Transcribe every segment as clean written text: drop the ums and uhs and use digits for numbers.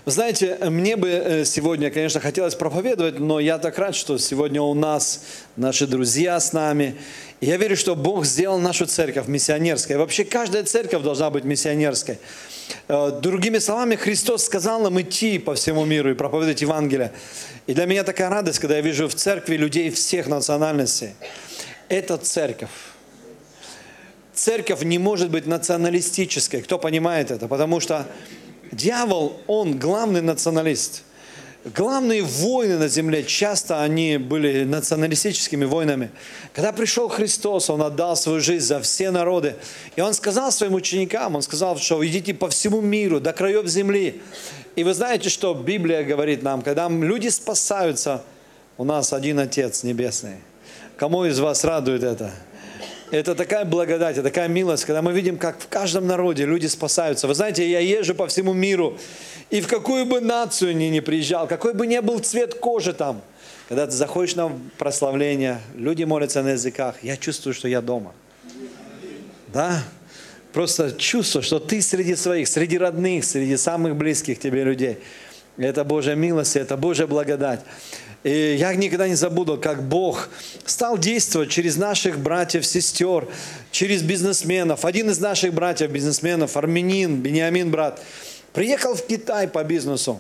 Вы знаете, мне бы сегодня, конечно, хотелось проповедовать, но я так рад, что сегодня у нас наши друзья с нами. И я верю, что Бог сделал нашу церковь миссионерской. Вообще каждая церковь должна быть миссионерской. Другими словами, Христос сказал нам идти по всему миру и проповедовать Евангелие. И для меня такая радость, когда я вижу в церкви людей всех национальностей. Это церковь. Церковь не может быть националистической. Кто понимает это? Потому что дьявол, он главный националист. Главные войны на земле, часто они были националистическими войнами. Когда пришел Христос, Он отдал свою жизнь за все народы. И Он сказал своим ученикам, Он сказал, что идите по всему миру, до краев земли. И вы знаете, что Библия говорит нам, когда люди спасаются, у нас один Отец Небесный. Кому из вас радует это? Это такая благодать, это такая милость, когда мы видим, как в каждом народе люди спасаются. Вы знаете, я езжу по всему миру, и в какую бы нацию ни приезжал, какой бы ни был цвет кожи там, когда ты заходишь на прославление, люди молятся на языках, я чувствую, что я дома. Да? Просто чувствую, что ты среди своих, среди родных, среди самых близких тебе людей. Это Божья милость, это Божья благодать. И я никогда не забуду, как Бог стал действовать через наших братьев, сестер, через бизнесменов. Один из наших братьев, бизнесменов, армянин, Бениамин брат, приехал в Китай по бизнесу.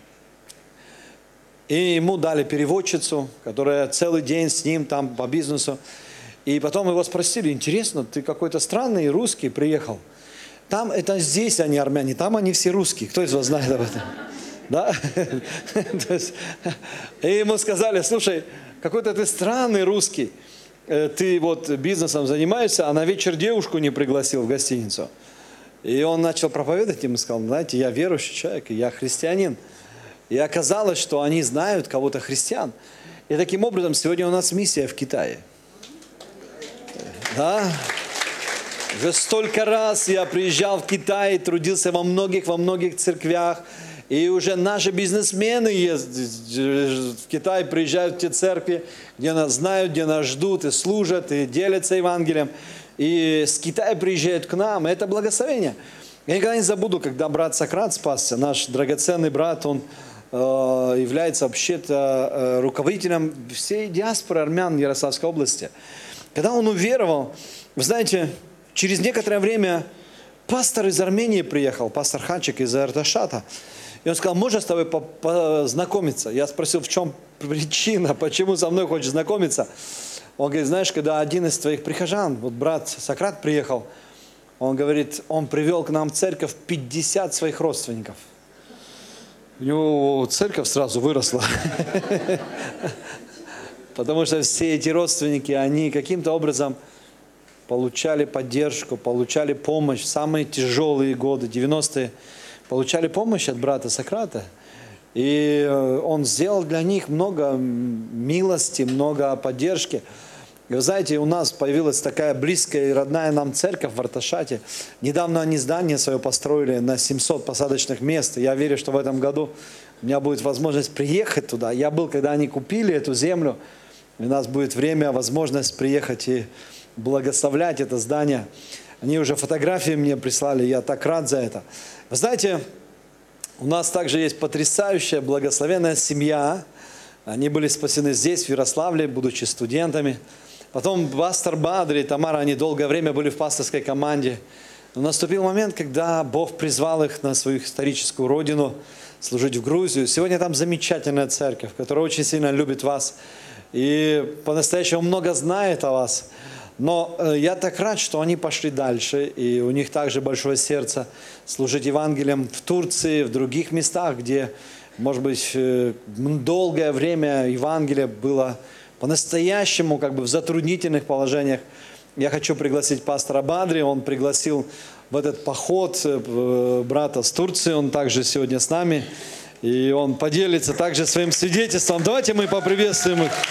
И ему дали переводчицу, которая целый день с ним там по бизнесу. И потом его спросили, интересно, ты какой-то странный русский приехал. Там это здесь они армяне, там они все русские. Кто из вас знает об этом? Да? И ему сказали, слушай, какой-то ты странный русский, ты вот бизнесом занимаешься, а на вечер девушку не пригласил в гостиницу. И он начал проповедовать им и сказал, знаете, я верующий человек, я христианин. И оказалось, что они знают кого-то христиан. И таким образом сегодня у нас миссия в Китае. Да? Уже столько раз я приезжал в Китай, трудился во многих церквях. И уже наши бизнесмены ездят в Китай, приезжают в те церкви, где нас знают, где нас ждут, и служат, и делятся Евангелием. И с Китая приезжают к нам. Это благословение. Я никогда не забуду, когда брат Сократ спасся, наш драгоценный брат, он является вообще-то руководителем всей диаспоры армян Ярославской области. Когда он уверовал, вы знаете, через некоторое время пастор из Армении приехал, пастор Хачик из Арташата. И он сказал, можно с тобой познакомиться? Я спросил, в чем причина, почему со мной хочешь знакомиться? Он говорит, знаешь, когда один из твоих прихожан, вот брат Сократ приехал, он говорит, он привел к нам в церковь 50 своих родственников. У него церковь сразу выросла. Потому что все эти родственники, они каким-то образом получали поддержку, получали помощь в самые тяжелые годы, 90-е. Получали помощь от брата Сократа, и он сделал для них много милости, много поддержки. И вы знаете, у нас появилась такая близкая и родная нам церковь в Арташате. Недавно они здание свое построили на 700 посадочных мест. И я верю, что в этом году у меня будет возможность приехать туда. Я был, когда они купили эту землю, и у нас будет время, возможность приехать и благословлять это здание. Они уже фотографии мне прислали, я так рад за это. Вы знаете, у нас также есть потрясающая, благословенная семья. Они были спасены здесь, в Ярославле, будучи студентами. Потом пастор Бадри и Тамара, они долгое время были в пасторской команде. Но наступил момент, когда Бог призвал их на свою историческую родину, служить в Грузию. Сегодня там замечательная церковь, которая очень сильно любит вас и по-настоящему много знает о вас. Но я так рад, что они пошли дальше, и у них также большое сердце служить Евангелием в Турции, в других местах, где, может быть, долгое время Евангелие было по-настоящему как бы в затруднительных положениях. Я хочу пригласить пастора Бадри, он пригласил в этот поход брата с Турции, он также сегодня с нами, и он поделится также своим свидетельством. Давайте мы поприветствуем их.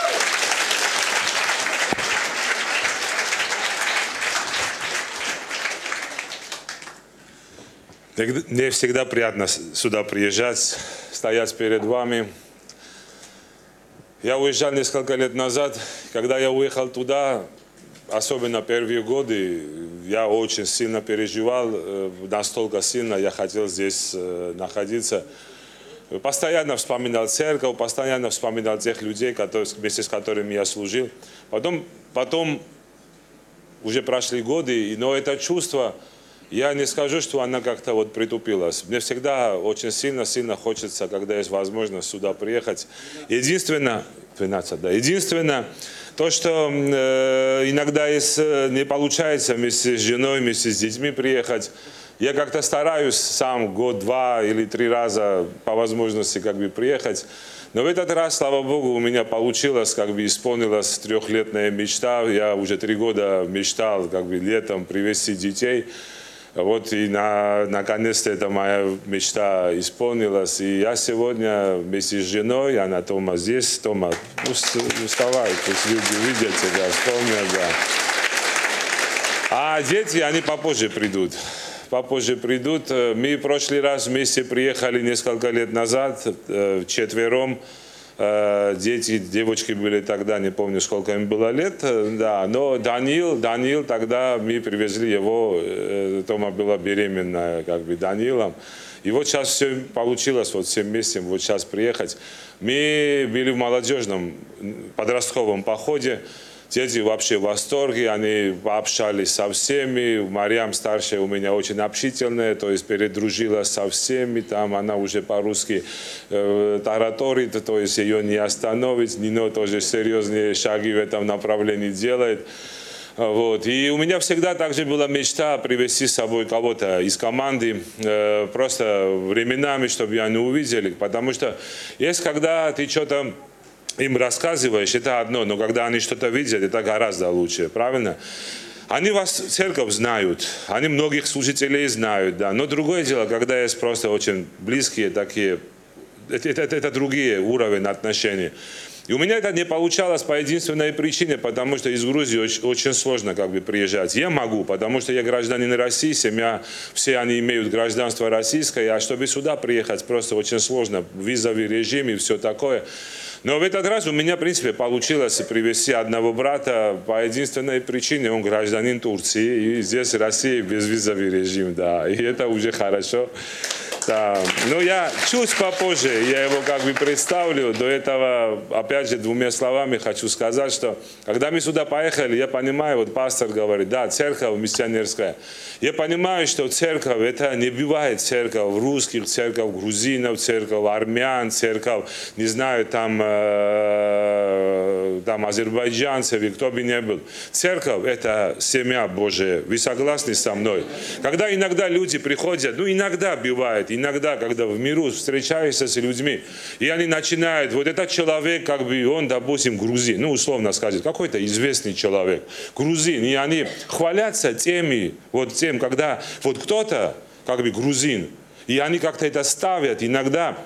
Мне всегда приятно сюда приезжать, стоять перед вами. Я уезжал несколько лет назад. Когда я уехал туда, особенно первые годы, я очень сильно переживал, настолько сильно я хотел здесь находиться. Постоянно вспоминал церковь, постоянно вспоминал тех людей, вместе с которыми я служил. Потом уже прошли годы, но это чувство, я не скажу, что она как-то вот притупилась. Мне всегда очень сильно хочется, когда есть возможность сюда приехать. Единственное, то, что иногда не получается вместе с женой, вместе с детьми приехать, я как-то стараюсь сам год, 2 или 3 раза по возможности приехать. Но в этот раз, слава Богу, у меня получилось, исполнилась 3-летняя мечта. Я уже 3 года мечтал, летом привезти детей. Вот и наконец-то эта моя мечта исполнилась. И я сегодня вместе с женой, она Тома здесь. Тома, вставай, пусть люди видят тебя, вспомнят. Да. А дети, они попозже придут. Мы в прошлый раз вместе приехали несколько лет назад, 4. Дети, девочки были тогда, не помню, сколько им было лет, да, но Даниил, тогда мы привезли его, Тома была беременная, Даниилом. И вот сейчас все получилось, вот всем вместе, вот сейчас приехать. Мы были в молодежном подростковом походе. Дети вообще в восторге, они пообщались со всеми. Марьям старшая у меня очень общительная, то есть передружилась со всеми. Там она уже по-русски тараторит, то есть ее не остановить. Нино тоже серьезные шаги в этом направлении делает. Вот. И у меня всегда также была мечта привести с собой кого-то из команды, просто временами, чтобы они увидели. Потому что есть, когда ты что-то им рассказываешь, это одно, но когда они что-то видят, это гораздо лучше, правильно? Они вас, церковь, знают, они многих служителей знают, да, но другое дело, когда есть просто очень близкие такие, это другие уровни отношений. И у меня это не получалось по единственной причине, потому что из Грузии очень сложно приезжать. Я могу, потому что я гражданин России, семья, все они имеют гражданство российское, а чтобы сюда приехать просто очень сложно, визовый режим и все такое. Но в этот раз у меня, в принципе, получилось привезти одного брата по единственной причине, он гражданин Турции, и здесь Россия безвизовый режим, да, и это уже хорошо. Да. Но я чуть попозже, я его представлю. До этого, опять же, 2 словами хочу сказать, что когда мы сюда поехали, я понимаю, вот пастор говорит, да, церковь миссионерская. Я понимаю, что церковь, это не бывает церковь русских, церковь грузинов, церковь армян, церковь, не знаю, там азербайджанцев, и кто бы ни был. Церковь – это семья Божия. Вы согласны со мной? Когда иногда люди приходят, иногда бывает, иногда, когда в миру встречаешься с людьми, и они начинают, вот этот человек, он, допустим, грузин, условно сказать, какой-то известный человек, грузин, и они хвалятся тем, когда вот кто-то, грузин, и они как-то это ставят, иногда,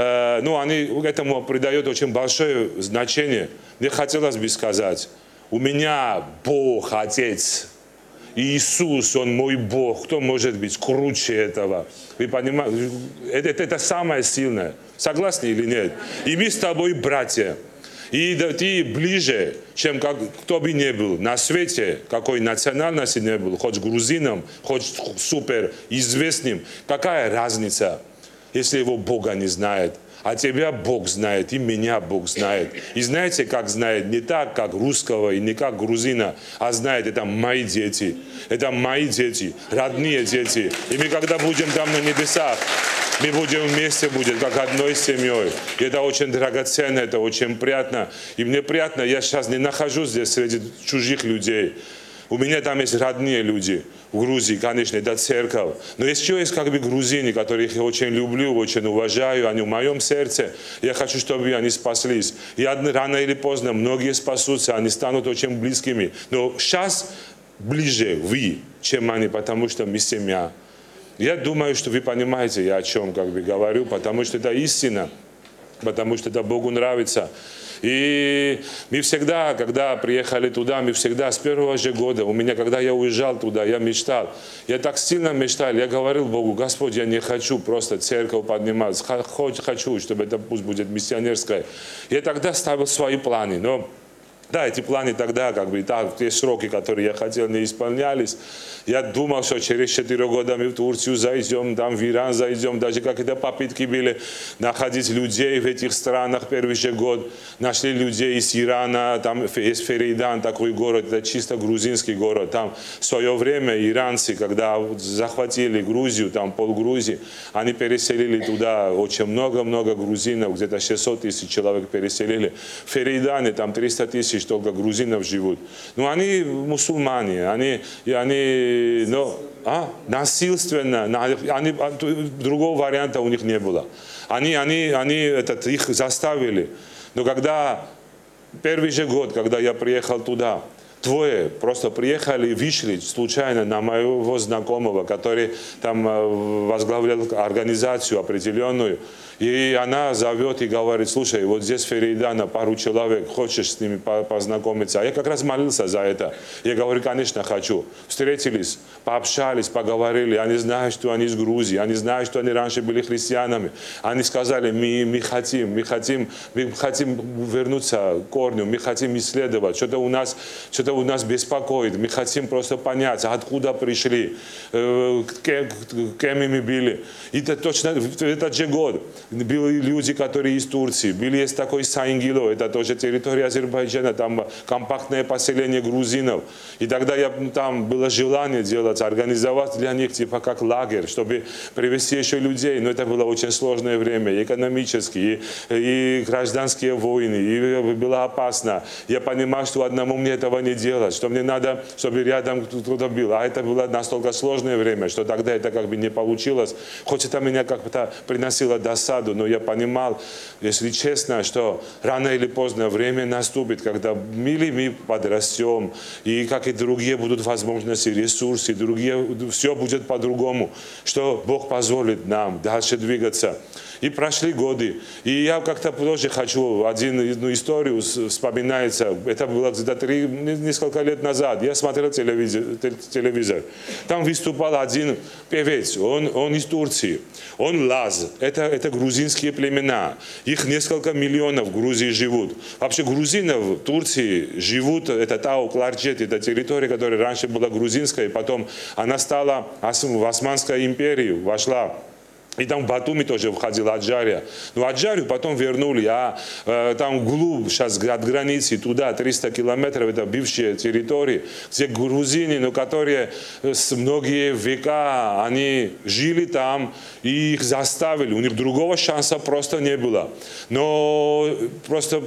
они этому придают очень большое значение. Мне хотелось бы сказать, у меня Бог, Отец, Иисус, Он мой Бог. Кто может быть круче этого? Вы понимаете? Это самое сильное. Согласны или нет? И мы с тобой братья. И ты ближе, чем кто бы ни был на свете, какой национальности не был, хоть грузином, хоть супер известным. Какая разница, если его Бога не знает? А тебя Бог знает, и меня Бог знает. И знаете, как знает? Не так, как русского, и не как грузина, а знает, это мои дети. Это мои дети, родные дети. И мы, когда будем там на небесах, мы будем вместе, как одной семьей. И это очень драгоценно, это очень приятно. И мне приятно, я сейчас не нахожусь здесь среди чужих людей. У меня там есть родные люди. В Грузии, конечно, это церковь. Но еще есть грузины, которых я очень люблю, очень уважаю. Они в моем сердце. Я хочу, чтобы они спаслись. И рано или поздно многие спасутся, они станут очень близкими. Но сейчас ближе вы, чем они, потому что мы семья. Я думаю, что вы понимаете, я о чем говорю, потому что это истина, потому что это Богу нравится. И мы всегда, когда приехали туда, мы всегда с первого же года, когда я уезжал туда, я мечтал. Я так сильно мечтал, я говорил Богу, Господь, я не хочу просто церковь поднимать, хочу, чтобы это пусть будет миссионерская. Я тогда ставил свои планы, но Да, эти планы тогда, как бы, так, те сроки, которые я хотел, не исполнялись. Я думал, что через 4 года мы в Турцию зайдем, там в Иран зайдем. Даже какие-то попытки были находить людей в этих странах первый же год. Нашли людей из Ирана, там есть Ферейдан, такой город, это чисто грузинский город. Там в свое время иранцы, когда захватили Грузию, там полгрузии, они переселили туда очень много грузинов, где-то 600 тысяч человек переселили. В Ферейдане там 300 тысяч только грузинов живут. Но они мусульмане, они насильственно, другого варианта у них не было. Они их заставили. Но когда первый же год, когда я приехал туда, двое просто приехали, вышли случайно на моего знакомого, который там возглавлял организацию определенную. И она зовет и говорит: слушай, вот здесь Ферейдана пару человек, хочешь с ними познакомиться? А я как раз молился за это. Я говорю: конечно, хочу. Встретились, пообщались, поговорили. Они знают, что они из Грузии, они знают, что они раньше были христианами. Они сказали: мы хотим вернуться к корню, мы хотим исследовать, что-то у нас беспокоит, мы хотим просто понять, откуда пришли, кем мы были. И это точно в этот же год были люди, которые из Турции, есть такой Сайнгило, это тоже территория Азербайджана, там компактное поселение грузинов. И тогда там было желание организовать для них типа как лагерь, чтобы привезти еще людей. Но это было очень сложное время, и экономически, и гражданские войны, и было опасно. Я понимал, что одному мне этого не делать, что мне надо, чтобы рядом кто-то был. А это было настолько сложное время, что тогда это как бы не получилось. Хоть это меня как-то приносило досаду, но я понимал, если честно, что рано или поздно время наступит, когда мы подрастем, и как и другие будут возможности, ресурсы, все будет по-другому, что Бог позволит нам дальше двигаться. И прошли годы. И я как-то тоже хочу одну историю вспоминается. Это было где-то несколько лет назад. Я смотрел телевизор. Там выступал один певец. Он из Турции. Он Лаз. Это грузинские племена. Их несколько миллионов в Грузии живут. Вообще грузинов в Турции живут. Это Тау-Кларчет. Это территория, которая раньше была грузинская. И потом она стала в Османской империи. Вошла. И там в Батуми тоже входила Аджария. Но Аджарию потом вернули, там вглубь, сейчас от границы, туда 300 километров, это бывшие территории, где грузины, которые многие века, они жили там, и их заставили, у них другого шанса просто не было. Но просто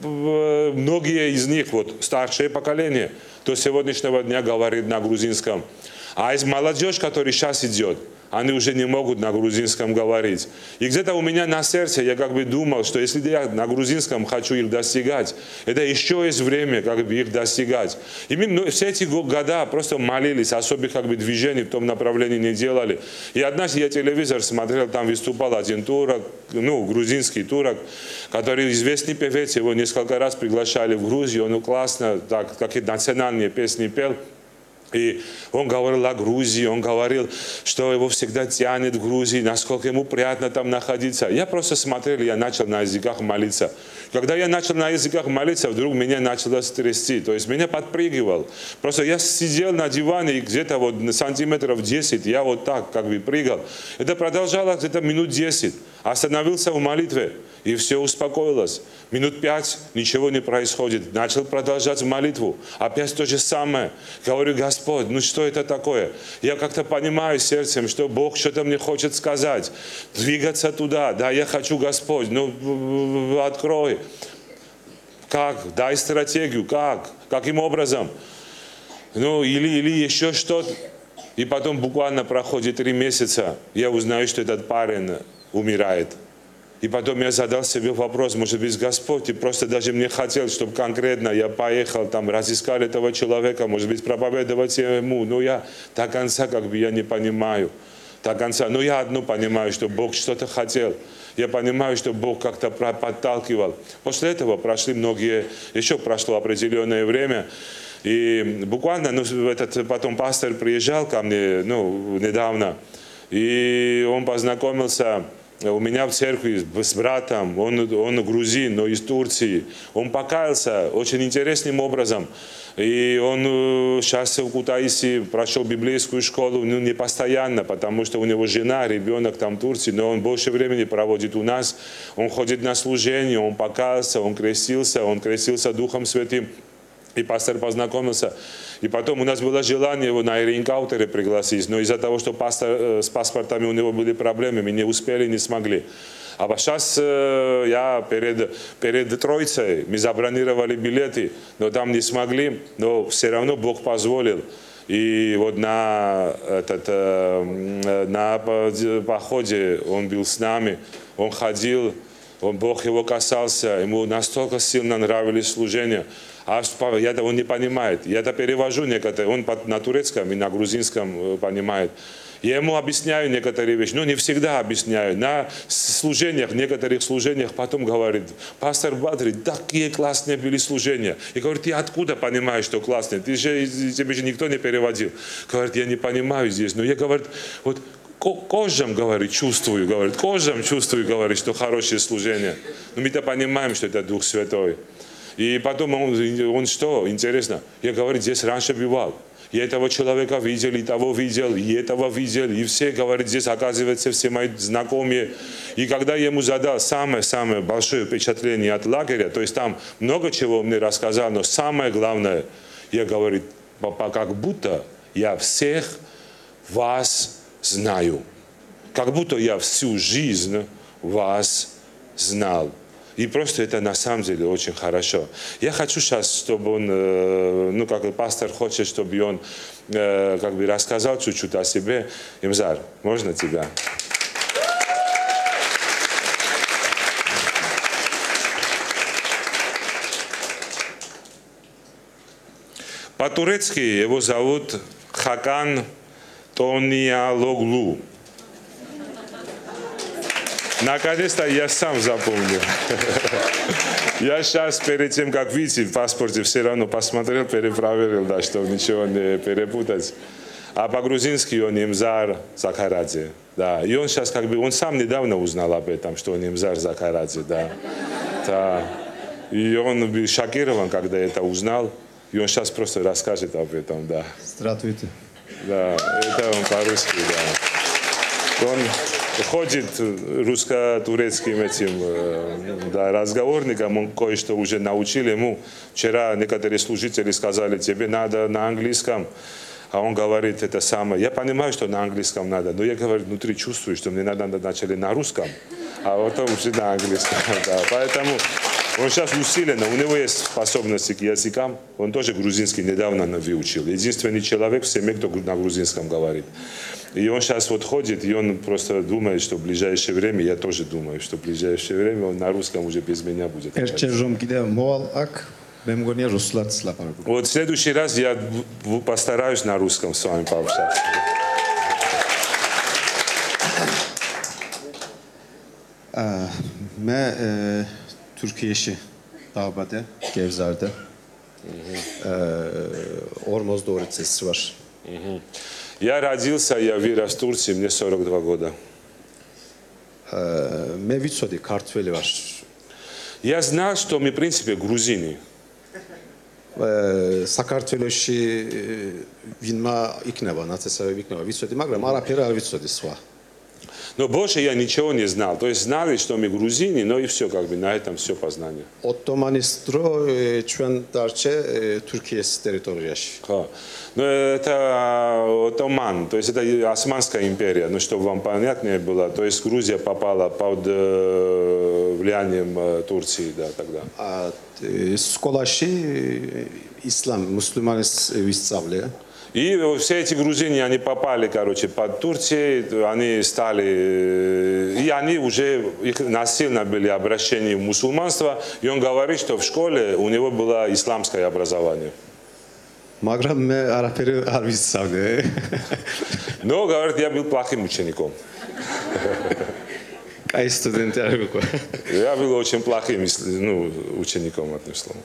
многие из них, вот старшее поколение, до сегодняшнего дня говорит на грузинском. А из молодежь, которая сейчас идет, они уже не могут на грузинском говорить. И где-то у меня на сердце я как бы думал, что если я на грузинском хочу их достигать, это еще есть время как бы их достигать. И мы все эти года просто молились, особых как бы движений в том направлении не делали. И однажды я телевизор смотрел, там выступал один турок, грузинский турок, который известный певец, его несколько раз приглашали в Грузию, он классно, так, какие-то национальные песни пел. И он говорил о Грузии, он говорил, что его всегда тянет в Грузии, насколько ему приятно там находиться. Я просто смотрел, я начал на языках молиться. Когда я начал на языках молиться, вдруг меня начало трясти, то есть меня подпрыгивал. Просто я сидел на диване, и где-то вот сантиметров 10, я вот так как бы прыгал. Это продолжалось где-то минут 10. Остановился в молитве, и все успокоилось. Минут 5 ничего не происходит. Начал продолжать молитву. Опять то же самое. Говорю: Господь, что это такое? Я как-то понимаю сердцем, что Бог что-то мне хочет сказать. Двигаться туда. Да, я хочу, Господь. Открой. Как? Дай стратегию. Как? Каким образом? Или еще что-то. И потом буквально проходит 3 месяца. Я узнаю, что этот парень умирает. И потом я задал себе вопрос: может быть, Господь, ты просто даже мне хотел, чтобы конкретно я поехал там, разыскал этого человека, может быть, проповедовать ему. Но я до конца как бы я не понимаю. До конца. Но я одно понимаю, что Бог что-то хотел. Я понимаю, что Бог как-то подталкивал. После этого еще прошло определенное время. И буквально, потом пастор приезжал ко мне, недавно. И он познакомился у меня в церкви с братом, он грузин, но из Турции. Он покаялся очень интересным образом. И он сейчас в Кутаиси прошел библейскую школу, ну, не постоянно, потому что у него жена, ребенок там в Турции, но он больше времени проводит у нас. Он ходит на служение, он покаялся, он крестился Духом Святым. И пастор познакомился. И потом у нас было желание его на рейнкаутеры пригласить, но из-за того, что с паспортами у него были проблемы, мы не успели, не смогли. А сейчас я перед Троицей, мы забронировали билеты, но там не смогли, но все равно Бог позволил. И вот на походе он был с нами, он ходил, Бог его касался, ему настолько сильно нравились служения. А он не понимает. Я это перевожу некоторые, он на турецком и на грузинском понимает. Я ему объясняю некоторые вещи, но не всегда объясняю. На служениях, некоторых служениях потом говорит: пастор Бадри, такие классные были служения. И говорит: ты откуда понимаешь, что классные? Тебе же никто не переводил. Говорит: я не понимаю здесь, но я, говорит, вот кожам, говорит, чувствую, говорит, кожам чувствую, говорит, что хорошее служение. Но мы-то понимаем, что это Дух Святой. И потом он что, интересно, я, говорит, здесь раньше бывал. Я этого человека видел, и того видел, и этого видел. И все, говорит, здесь, оказывается, все мои знакомые. И когда я ему задал самое-самое большое впечатление от лагеря, то есть там много чего мне рассказал, но самое главное, я, говорит, как будто я всех вас знаю. Как будто я всю жизнь вас знал. И просто это на самом деле очень хорошо. Я хочу сейчас, чтобы он, ну как пастор хочет, чтобы он как бы рассказал чуть-чуть о себе. Имзар, можно тебя? По-турецки его зовут Хакан Тониалоглу. Наконец-то я сам запомнил. Я сейчас перед тем, как выйти в паспорте, все равно посмотрел, перепроверил, да, чтобы ничего не перепутать. А по-грузински он Имзар Закарадзе. Да. И он сейчас как бы, он сам недавно узнал об этом, что он Имзар Закарадзе. Да. Да. И он был шокирован, когда это узнал. И он сейчас просто расскажет об этом. Да. Здравствуйте. Да, это он по-русски, да. Он ходит русско-турецким этим разговорником, он кое-что уже научил ему. Вчера некоторые служители сказали: тебе надо на английском. А он говорит это самое. Я понимаю, что на английском надо, но я, говорю, внутри чувствую, что мне надо начали на русском, а потом уже на английском. Да. Поэтому он сейчас усиленно, у него есть способности к языкам. Он тоже грузинский недавно выучил. Единственный человек в семье, кто на грузинском говорит. И он сейчас вот ходит, и он просто думает, что в ближайшее время, я тоже думаю, что в ближайшее время он на русском уже без меня будет. Вот в следующий раз я постараюсь на русском с вами пообщаться. Türkiye'şi Dağba'da, Gevzar'da. Ormoz doğru sesi var. Я родился, я вырос в Турции, мне 42 года. Mevitsodi, Kartveli var. Я знал, что мы, в принципе, грузины. Sakartveloshi vinma ikneva, nacesavi ikneva, vitsodi, მაგრამ არაფერი არ ვიცოდი სხვა. Но больше я ничего не знал. То есть знали, что мы грузины, но и все, как бы на этом все познание. Ottomanis dro ჩვენ დარჩე Türkiye's территорияში. Но это Отоман, то есть это Османская империя, ну чтобы вам понятнее было. То есть Грузия попала под влиянием Турции, да, тогда. Сколаши ислам, мусульманис висцавле. И все эти грузины, они попали, короче, под Турцией, они стали, и они уже, их насильно были обращены в мусульманство, и он говорит, что в школе у него было исламское образование. Но, говорит, я был плохим учеником. Я был очень плохим учеником, одним словом.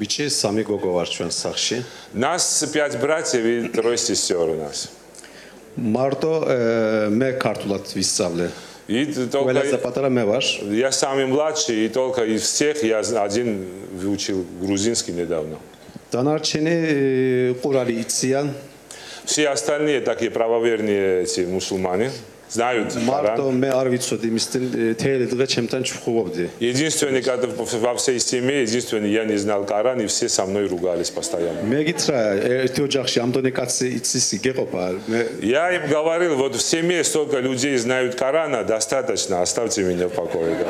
Нас 5 братьев и 3 сестер у нас. მარტო მე ქართულად ვისწავლე. И ყველაზე только პატარა მე вар. я самый младший, и только из всех я один выучил грузинский недавно. დანარჩენი ყურალი იციან. Все остальные такие правоверные эти мусульмане знают მარტო Коран. მე არ ვიცოდი იმისთვის თელი დღე ჩემთან ჩხუბობდი. Единственный, когда во всей семье, единственный, я не знал Коран, и все со мной ругались постоянно. მე გითხრა ერთი ოჯახში ამდენი კაცი იცის იგეყოფა. მე Я им говорил, вот в семье столько людей знают Корана, достаточно, оставьте меня в покое. Да.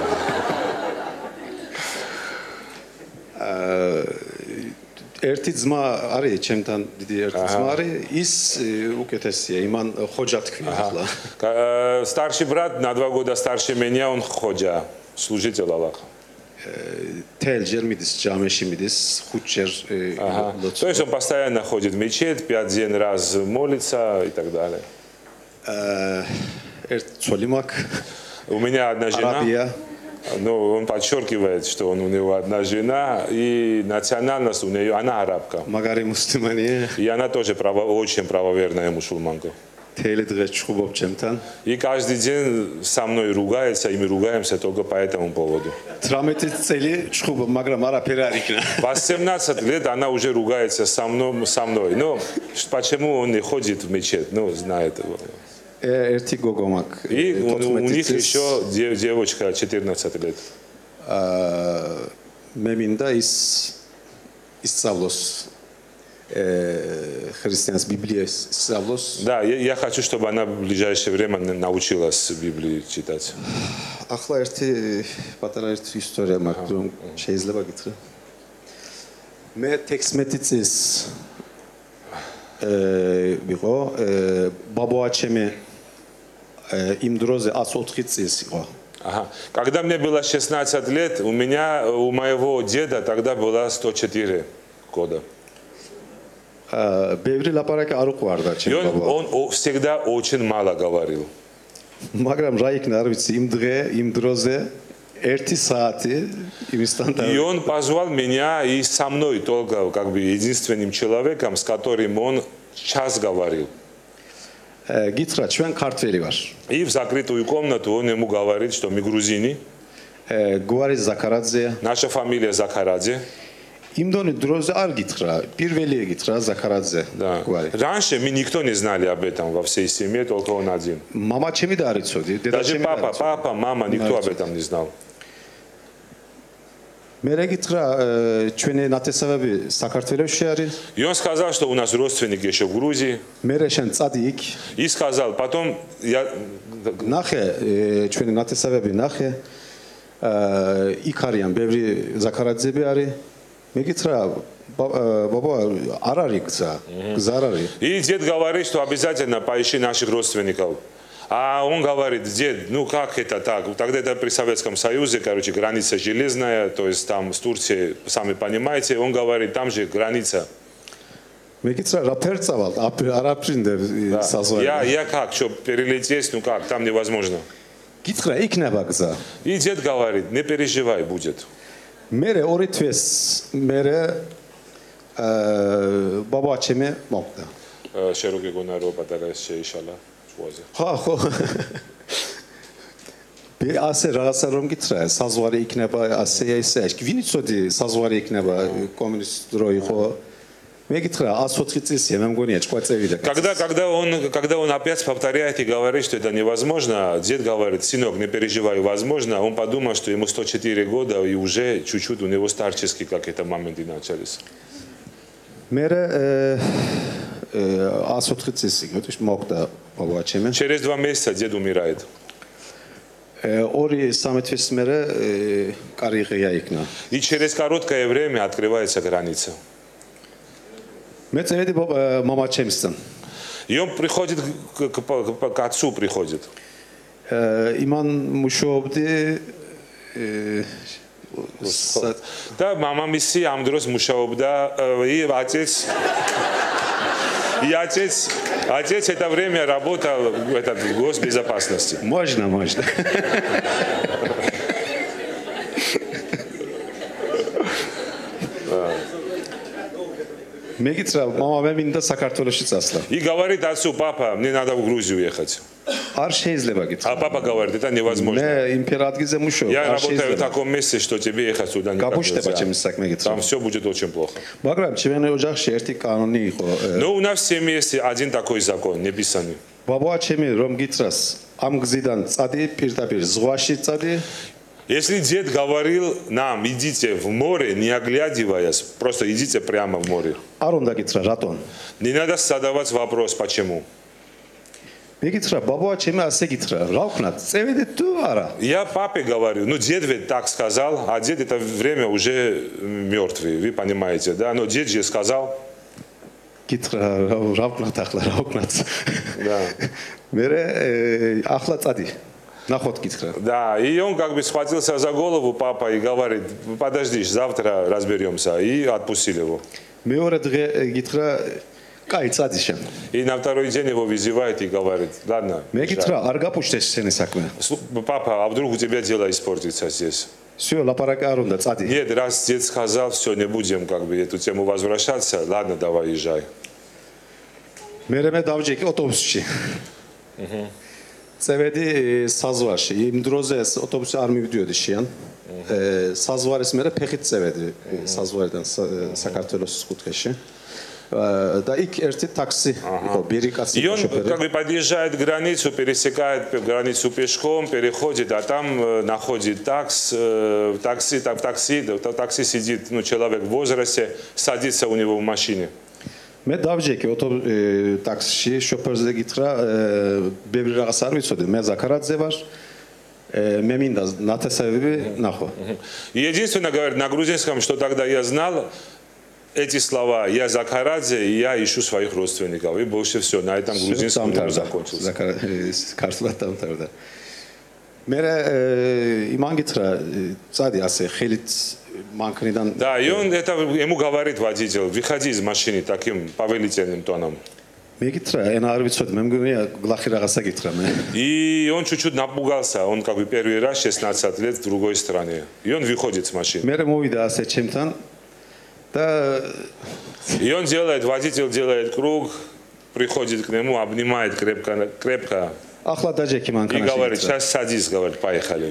ერთი ძმა არის ჩემთან დიდი ერთი ძმა არის ის უკეთესია იმან ხოჯა თქვი ახლა. Старший брат на 2 года старше меня, он ходжа, служитель Аллаха. თელჯერ მიდის ჯამეში მიდის ხუთჯერ То есть он постоянно ходит в мечеть, 5 дней раз молится и так далее. ერთ ცოლი მაქვს У меня одна жена. არაბია Ну, он подчеркивает, что у него одна жена, и национальность у нее, она арабка. მაგარი მუსლიმანია И она тоже очень правоверная мусульманка. თელი დღე ჩხუბობ ჩემთან И каждый день со мной ругается, и мы ругаемся только по этому поводу. 18 წელი ჩხუბობ მაგრამ არაფერი არ იქნა. В 18 лет она уже ругается со мной. Ну, почему он не ходит в мечеть? Ну, знает его. ერთი გოგო მაქვს И у них еще девочка 14 лет. მე მინდა ის ისწავლოს христианс библиას ისწავლოს. Да, я хочу, чтобы она в ближайшее время научилась Библию читать. ახლა ერთი პატარა ერთი ისტორია მაქვს რომ შეიძლება გითხრა. მე 16 წელს ვიყო ბაბოაჩემი იმ დროზე 104 წელს იყო. Ага. Когда мне было 16 лет, у моего деда тогда было 104 года. ბევრი ლაპარაკი არ უყვარდა И ჩემ ბაბა. он всегда очень мало говорил. მაგრამ რა იქნა არ ვიცი იმ დღე იმ დროზე 1 საათი იმისთან И он позвал меня и со мной только как бы единственным человеком, с которым он час говорил. გითხრა ჩვენ ქართველი ვარ. И в закрытую комнату он ему говорит, что мы грузины, გვარი ზაქარაძეა. наша фамилия Закарадзе. იმ დროზე არ გითხრა, პირველია გითხრა ზაქარაძე Да. გვარი. Раньше мы никто не знали об этом во всей семье, только он один. мама ჩემი და არ იცოდი, დედა Даже ჩემი და არ იცოდი. папа, мама, никто об этом не знал. მე რა გითხრა ჩვენი ნათესავები საქართველოში არის. И он сказал, что у нас родственники еще в Грузии. მე რა შენ წადი იქ. И сказал, потом я... ნახე ჩვენი ნათესავები ნახე. იქ არიან ბევრი ზაქარაძეები არის. მე გითხრა ბაბა არ არის გზა არ არის. И дед говорит, что обязательно поищи наших родственников. А он говорит, дед, ну как это так? Тогда это при Советском Союзе, короче, граница железная, то есть там с Турцией, сами понимаете, он говорит, там же граница. მე გითხრა რა ფერ წავალ? არ აფრინდე საზღვარი. Я как, что перелететь, ну как, там невозможно. გითხრა იქნება გზა. И дед говорит, не переживай, будет. მე 2 თვის მე ბაბაჩემე მოკდა. Широкий гонорар подарок შეიშალა ჭუაზე. ხო. ასე რაღაცა რომ გითხრა, საზღვარი იქნება ასე ესე. ვინ იცოდი საზღვარი იქნება კომუნისტ დრო იყო. მე გითხრა 104 წელია, მე მგონია ჭკვაწევიდა. Когда он опять повторяет и говорит, что это невозможно, дед говорит, сынок, не переживай, возможно. Он подумал, что ему 104 года и уже чуть-чуть у него старческие какие-то моменты начались. მე 104 წელი იყო, მოკდა ბაბაჩემე. Через 2 месяца дед умирает. 2-3 თვის მერე კარიერა იქნა. И через короткое время открывается граница. მე წევედი მამაჩემისთან. И он приходит к отцу приходит. იმან მუშაობდი Да, мама миссии am დროს მუშაობდა и отец это время работал в этот госбезопасности. Можно. მეკითხა мама მე მინდა საქართველოში წასვლა. И говорит отцу: папа, мне надо в Грузию ехать. არ შეიძლება გითხრა. А папа говорит: это невозможно. მე იმ ფერადგიზე მუშაობ. Я არ работаю в შეიძლება. таком месте, что тебе ехать сюда никак გაბუშტება нельзя. ჩემი საქმე გითხრა. Там все будет очень плохо. მაგრამ ჩემი ოჯახში ერთი კანონი იყო. Но у нас в семье есть один такой закон, неписанный. ბაბა ჩემი რომ გითხრას ამ გზიდან წადი პირდაპირ ზღვაში წადი. Если дед говорил нам: идите в море, не оглядываясь, просто идите прямо в море. არ უნდა გითხრა რატომ. Не надо задавать вопрос, почему. მეკითხა ბაბა ჩემი ასე გითხრა რა ვქნათ წევიდეთ თუ არა. Я папе говорю, ну дед ведь так сказал, а дед это время уже мертвый, вы понимаете, да? Но дед же сказал. გითხრა რა ვქნათ ახლა რა ვქნათ. Да. მე ახლა წადი. ნახოთ გითხრა. Да, и он как бы схватился за голову, папа, и говорит: подожди, завтра разберемся, и отпустили его. მეორე დღე გითხრა კაი წადი შენ. И на второй день его вызывает и говорит: ладно. მე გითხრა არ გაპუშტეს შენი საქმე. Папа, а вдруг у тебя дело испортится здесь? всё ლაპარაკი არ უნდა წადი. Нет, раз дед сказал, все, не будем как бы эту тему возвращаться, ладно, давай езжай. მე დავჯექი ავტობუსში. წევედი საზღვარში. იმ დროზე ავტობუსი არ მივდიოდი შიან. საზღვარის მერე ფეხით წევედი საზღვარიდან საქართველოს კუთხეში. Да იქ ერთი taksi იყო ბირი кацი И он как бы подъезжает границу, пересекает границу пешком, переходит, а там находит такси сидит, ну, человек в возрасте, садится у него в машине. მე დავჯექი taksiში შოფერზე გითხრა ბევრი რაღაც არ ვიცოდი მე ზაქარაძე ვარ მე მინდა ნათესავები ნახო. Единственное, говорит на грузинском, что тогда я знал эти слова: я Закарадзе, и я ищу своих родственников. И больше все, на этом грузинском закончился. ქართულად დამთავრდა. მე იმან გითხრა წადი ასე ხელით მანქანიდან. Да, и он это ему говорит водитель: выходи из машины таким повелительным тоном. მე გითხრა ენა არ ვიცოდი მე მგონია გლახი რაღაცა გითხრა მე. И он чуть-чуть напугался, он как бы первый раз 16 лет в другой стране. И он выходит с машины. მე მოვიდა ასე ჩემთან და И он делает, водитель делает круг, приходит к нему, обнимает крепко ახლა დაჯექი и მანქანაში. говорит: сейчас садись, говорит, поехали.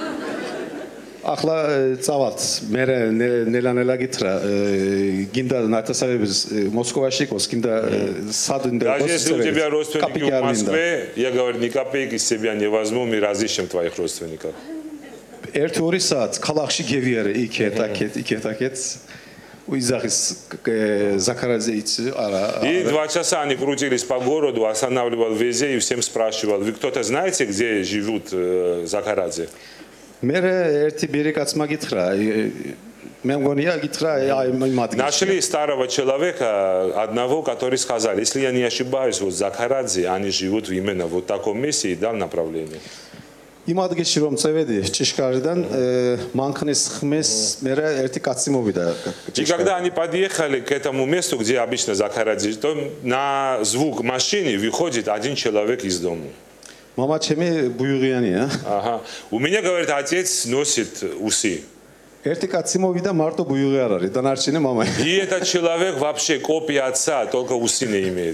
ახლა წავალთ მე ნელა გითხრა გინდა ნათესავების მოსკოვაში იყოს გინდა სადუნდა Даже если у тебя родственники в Москве, я говорю, ни копейки из себя не возьму, мы разыщем твоих родственников. 1-2 საათ ქალაქში გევიარე იქეთ уизахис Закарадзе იცი არა. И 2 часа они крутились по городу, останавливал везде и всем спрашивал: вы кто-то знаете, где живут Закарадзе? მე ერთი ბირი კაცმა გითხრა მე მგონია გითხრა აი მათგან Нашли старого человека, одного, который сказал: если я не ошибаюсь, вот Закарадзе, они живут именно в вот таком месте, и дал направление. იმ ადგილში რომ წევედი ჭიშკარიდან მანქანის ხმეს მე ერთი კაცი მოვიდა. И когда они подъехали к этому месту, где обычно Закарадзе, то на звук машины выходит один человек из дома. мама ჩემი ბუიღიანია. Ага. У меня, говорит, отец носит усы. ერთი კაცი მოვიდა მარტო ბუიღი არ არის დანარჩენი мама. И этот человек вообще копия отца, только усы не имеет.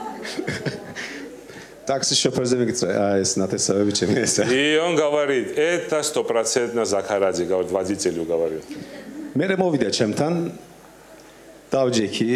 taksi შოფერზე მიგიწა ეს ნათესავები ჩემი ესა. И он говорит: это 100% Закарадзе, говорит, водителю говорит. მე მოვიდა ჩემთან დავჯექი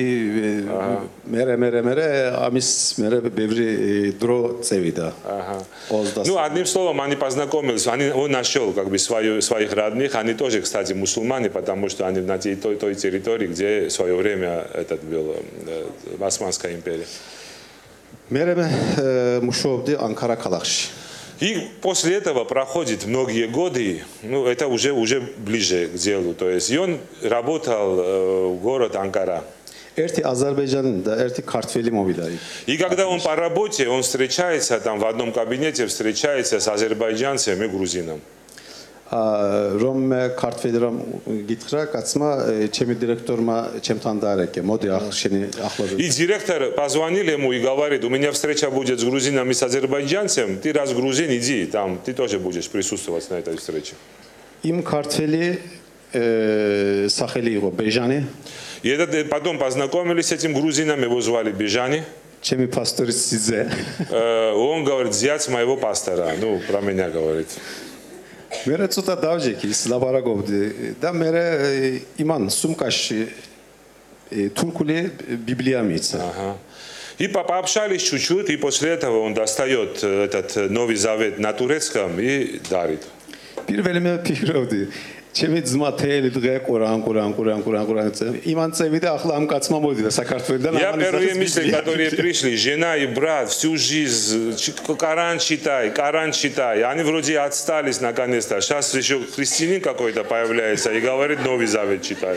მე ამის მე ბევრი დრო წევიდა. Ну, одним словом, они познакомились, он нашел как бы своих родных, они тоже, кстати, мусульмане, потому что они на той территории, где в свое время этот был Османская империя. მე მუშაობდი ანკარა ქალაქში. И после этого проходит многие годы, ну, это уже ближе к делу, то есть и он работал в город Анкара. ერთი აზერბაიჯანი და ერთი ქართველი მოვიდა იქ. И когда он по работе, он встречается там в одном кабинете, встречается с азербайджанцем и грузином. რომ მე ქართველი რომ გითხრა კაცმა ჩემი დირექტორმა ჩემთან დაარეკე მოდი ახშენი ახლობლად. И директор позвонил ему и говорит: у меня встреча будет с грузином и с азербайджанцем, ты раз грузин, иди, там ты тоже будешь присутствовать на этой встрече. იმ ქართველი სახელი იყო ბეჟანი. И потом познакомились с этим грузином, его звали Бежани. Чеми пастори Сидзе. Он говорит, зять моего пастора. Ну, про меня говорит. Мере цута давжеки слабараговди. Да мере иман сумкаши туркули Библия мица. Ага. И пообщались чуть-чуть, и после этого он достает этот Новый Завет на турецком и дарит. Პირველი მე ფიქრობდი ჩემი ძმა თელი დღე ყურან იმან წევი და ახლა ამ კაცმა მოდიდა საქართველოსიდან Я первые мысли, которые пришли, жена и брат, всю жизнь, Коран читай. Они вроде отстались наконец-то. Сейчас еще христианин какой-то появляется и говорит, Новый Завет читай.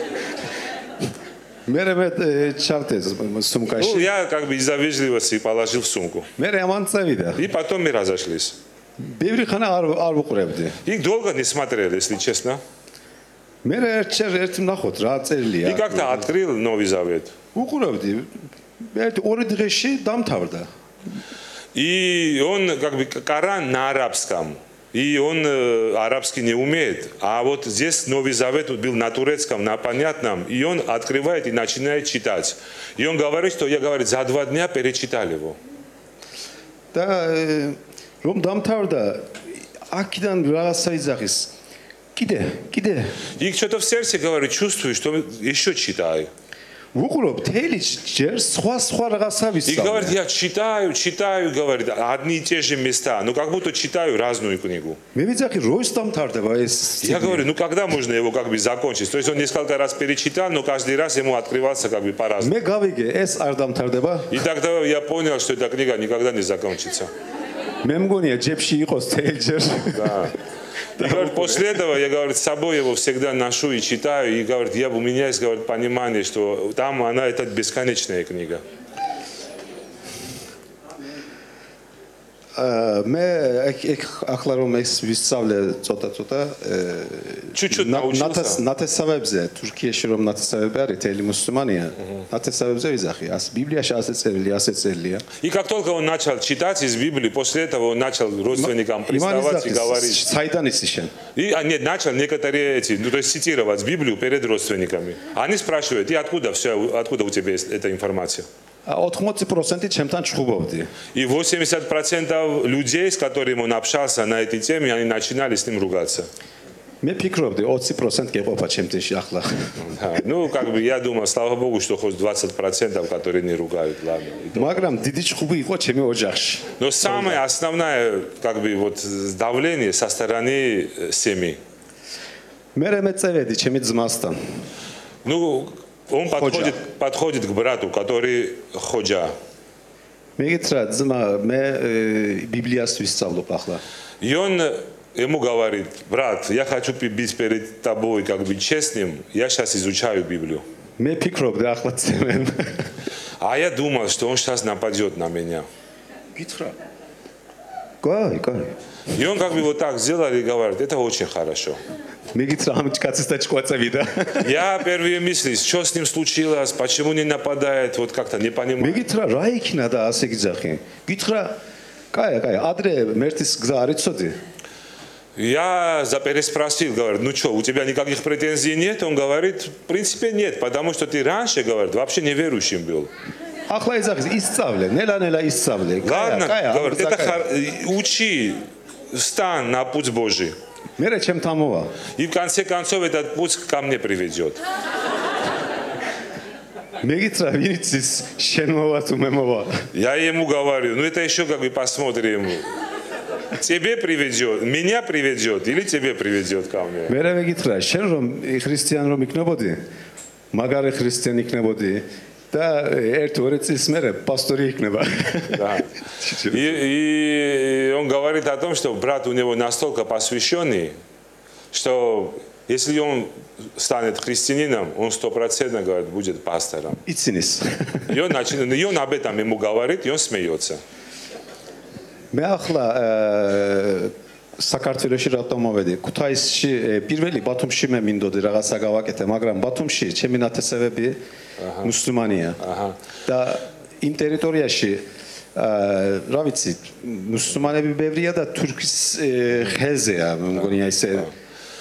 მე ჩავტეს Ну, სუმკაში я как бы из-за вежливости положил в сумку. მე ამან წევიდა И потом мы разошлись. ბევრი ხანა არ ვუყურებდი И долго не смотрел, если честно. მე ერთ ნახოთ რა И წერილია как-то открыл Новый Завет. ვუყურებდი ერთ ორი დღეში დამთავრდა И он как бы Коран на арабском. И он арабский не умеет. А вот здесь Новый Завет был на турецком, на понятном. И он открывает и начинает читать. И он говорит, что я, говорит, за 2 дня перечитал его. და რომ დამთავრდა აქედან რაღაცა იძახის კიდე И что-то в сердце, говорит, чувствую, что еще читаю. ვუყურებ თელი ჯერ სხვა რაღაცა И говорит, ვისწავლე я читаю, говорит, одни и те же места. Ну, как будто читаю разную книгу. მე ვიძახი როის დამთავრდება ეს Я говорю, ну, когда можно его как бы закончить? То есть он несколько раз перечитал, но каждый раз ему открывался как бы по-разному. მე გავიგე ეს არ დამთავრდება И тогда я понял, что эта книга никогда не закончится. მე მგონია ჯებში იყოს თელი ჯერ Да. И говорит, после этого я, говорит, с собой его всегда ношу и читаю. И говорит, у меня есть, говорит, понимание, что там она, это бесконечная книга. მე ახლა რომ ეს ვისწავლე ცოტა Чуть-чуть научился. ნათესავებზე თურქიაში რომ ნათესავები არის თელი მუსლიმანია ნათესავებზე ვიზახი ას ბიბლიაში ასე წერილია И как только он начал читать из Библии, после этого он начал родственникам приставать и говорить. საიდან იცი შენ И нет, начал некоторые эти, ну то есть цитировать Библию перед родственниками. Они спрашивают, и откуда у тебя есть эта информация? 80% ჩემთან ჩხუბობდი И 80% людей, с которыми он общался на этой теме, они начинали с ним ругаться. მე ფიქრობდი 20% გეყოფა ჩემთვიში ახლა Да, ну, как бы я думал, слава Богу, что хоть 20%, которые не ругают, ладно. მაგრამ დიდი ჩხუბი იყო ჩემი ოჯახში Но самое основное, как бы, вот, давление со стороны семьи. მე მეწევედი ჩემი ძმასთან Ну, он подходит к брату, который ходжа. მეგეცრა ძმა მე ბიბლიას ვისწავლობ ახლა И он ему говорит, брат, я хочу быть перед тобой как бы честным, я сейчас изучаю Библию. მე ფიქრობდი ახლა წემენ А я думал, что он сейчас нападет на меня. გითხრა კაი И он как бы вот так сделал и говорит, это очень хорошо. მიგიცრა ამ კაცის და ჭკვაცებიდა Я первые мысли, что с ним случилось, почему не нападает, вот как-то не понимаю. მიგიცრა რა იქნა და ასე გიძახი გითხრა კაი ადრე მერტის გზა არ იცოდი Я переспросил, говорит, ну что, у тебя никаких претензий нет? Он говорит, в принципе нет, потому что ты раньше, говорит, вообще неверующим был. ახლა იზახის ისწავლე ნელა ისწავლე Ладно, говорит, это учи, встань на путь Божий. მერე ჩემთან მოვა И в конце концов этот путь ко мне приведет. მეგიცრა ვინც ის შენ მოვა თუ მე მოვა Я ему говорю, ну это еще как бы посмотрим. Тебе приведет, меня приведет или тебе приведет ко мне? მერე მეგიცრა შენ რომ ქრისტიან რომ იქნებოდი მაგარი ქრისტიანი იქნებოდი და ერთ-ორი წლის მერე პასტორი იქნება Да. И он говорит о том, что брат у него настолько посвященный, что если он станет христианином, он 100% говорит, будет пастором. იცინის И он об этом ему говорит, и он смеется. მე ახლა საქართველოში რატომ მოვედი? ქუთაისში პირველი ბათუმში მე მინდოდი რაღაცა გავაკეთე, მაგრამ ბათუმში ჩემი ნათესავები მუსლიმანია. და იმ ტერიტორიაში რა ვიცი, მუსლიმანები ბევრია და თურქის ხეზეა, მე მგონია ისე.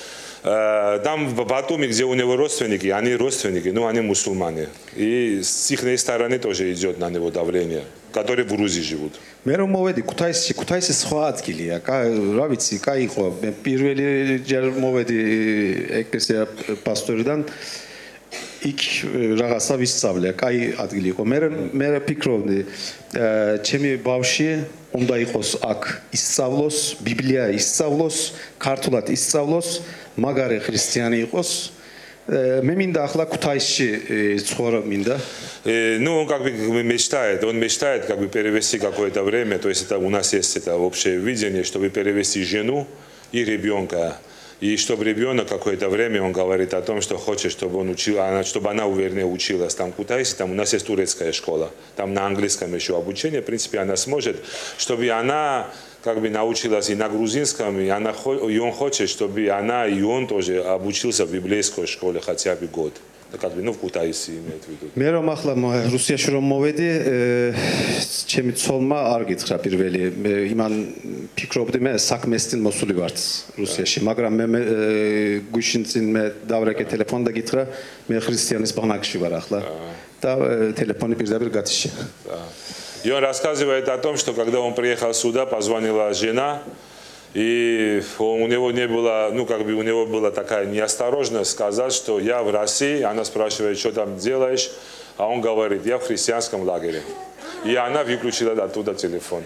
Там в Батуми, где у него родственники, они родственники, но они мусульмане. И с их стороны тоже идет на него давление, которые в Грузии живут. მე რომ მოვედი ქუთაისი სხვა ადგილია, რა ვიცი, კაი იყო. მე პირველი ჯერ მოვედი ეკლესია პასტორიდან იქ რაღაცა ვისწავლე, კაი ადგილი იყო. მე ფიქრობდი, ჩემი ბავშვი უნდა იყოს აქ ისწავლოს, ბიბლია ისწავლოს, ქართულად ისწავლოს, მაგარი ქრისტიანი იყოს. მე მინდა ახლა ქუთაისში ცხოვრო მინდა. Ну, он как бы мечтает, как бы перевести какое-то время, то есть это у нас есть это общее видение, чтобы перевести жену и ребенка. И чтобы ребенок какое-то время, он говорит о том, что хочет, чтобы он учил, чтобы она, вернее, училась там в Кутаисе, там у нас есть турецкая школа, там на английском еще обучение, в принципе, она сможет, чтобы она как бы научилась и на грузинском, и он хочет, чтобы она и он тоже обучился в библейской школе хотя бы год. Как бы, ну, в Кутаисе имеет в виду. მე რომ ახლა რუსიაში რომ მოვედი, ჩემი ცოლმა არ გითხრა პირველი, იმან ფიქრობდი მე საქმესთან მოსული ვართ რუსიაში, მაგრამ მე გუშინ წინ მე დავრეკე ტელეფონი და გითხრა მე ქრისტიანის ბანაკში вар ახლა და ტელეფონი პირდაპირ გათიშე. И он рассказывает о том, что когда он приехал сюда, позвонила жена, и у него не было, ну как бы у него была такая неосторожность сказать, что я в России. Она спрашивает, что там делаешь, а он говорит, я в христианском лагере. И она выключила оттуда телефон.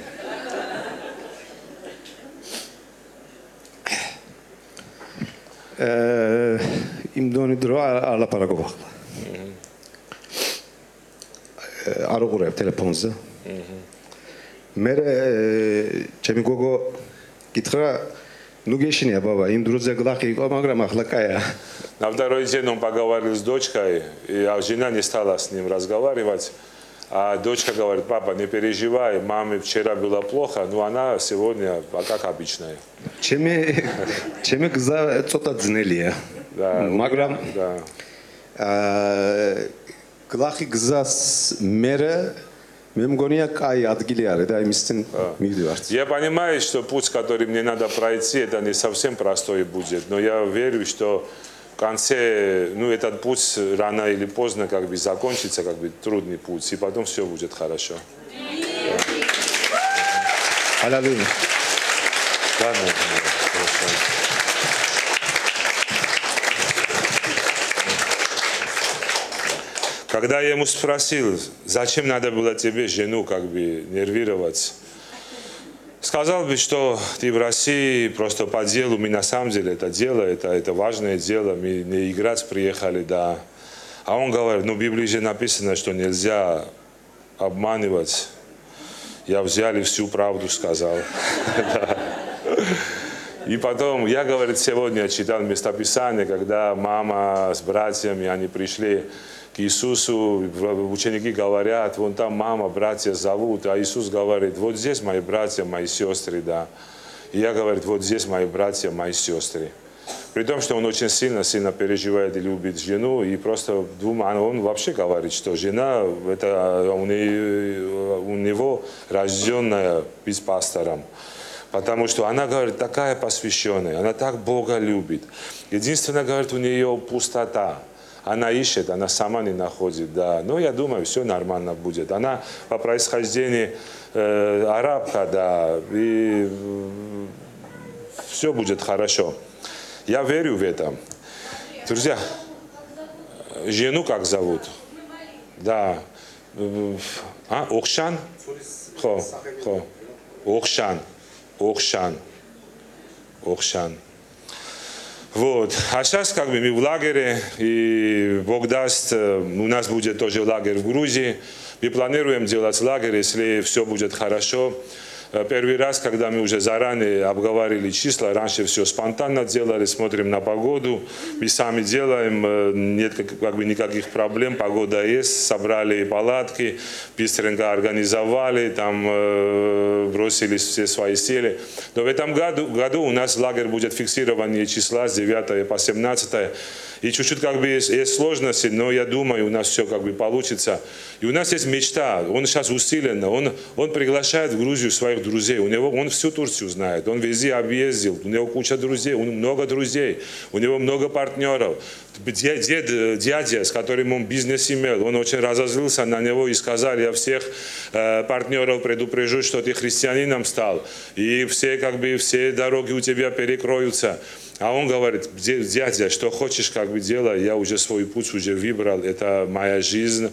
იმ დონე დრო არ ლაპარაკობ ახლა. არ უყურებ ტელეფონზე. მე ჩემი გოგო გითხრა, ну гешиня баба, им друзья глахи, მაგრამ ახლა кая. На второй день он поговорил с дочкой, а жена не стала с ним разговаривать. А дочка говорит, папа, не переживай, маме вчера было плохо, но она сегодня как обычная. ჩემი გზა ცოტა ძნელია. მაგრამ გლახი გზას მე მგონია კაი ადგილი არის და იმისთან მივდივართ. Я понимаю, что путь, который мне надо пройти, это не совсем простой будет, но я верю, что в конце, ну, этот путь рано или поздно как бы закончится, как бы трудный путь, и потом все будет хорошо. Аллилуйя. Ладно, Когда я ему спросил, зачем надо было тебе жену как бы нервировать, сказал бы, что ты в России просто по делу, мы на самом деле это дело, это важное дело, мы не играть приехали, да. А он говорит, ну в Библии же написано, что нельзя обманывать. Я взял и всю правду сказал. И потом, я, говорит, сегодня читал местописание, когда мама с братьями, они пришли к Иисусу, ученики говорят, вон там мама, братья зовут, а Иисус говорит, вот здесь мои братья, мои сестры, да. И я, говорит, вот здесь мои братья, мои сестры. При том, что он очень сильно переживает и любит жену, и просто думаю, он вообще говорит, что жена, это у него рожденная быть пастором. Потому что она, говорит, такая посвященная, она так Бога любит. Единственное, говорит, у нее пустота. Она ищет, она сама не находит, да. Но я думаю, все нормально будет. Она по происхождению арабка, да, и все будет хорошо. Я верю в это. Друзья, жену как зовут? Да. Окшан? Окшан. Вот. А сейчас как бы мы в лагере, и Бог даст, у нас будет тоже лагерь в Грузии. Мы планируем делать лагерь, если все будет хорошо. Первый раз, когда мы уже заранее обговаривали числа, раньше все спонтанно делали, смотрим на погоду, мы сами делаем, нет как бы никаких проблем, погода есть, собрали палатки, быстренько организовали, там бросили все свои силы. Но в этом году у нас лагерь будет фиксирование числа с 9 по 17. И чуть-чуть как бы есть сложности, но я думаю, у нас все как бы получится. И у нас есть мечта, он сейчас усиленно, он приглашает в Грузию своих моих друзей. Он всю Турцию знает, он везде объездил, у него куча друзей, много друзей, у него много партнеров. Дядя, с которым он бизнес имел, он очень разозлился на него и сказал: я всех партнеров предупрежу, что ты христианином стал, и все дороги у тебя перекроются. А он говорит: дядя, что хочешь, делай, я уже свой путь уже выбрал, это моя жизнь.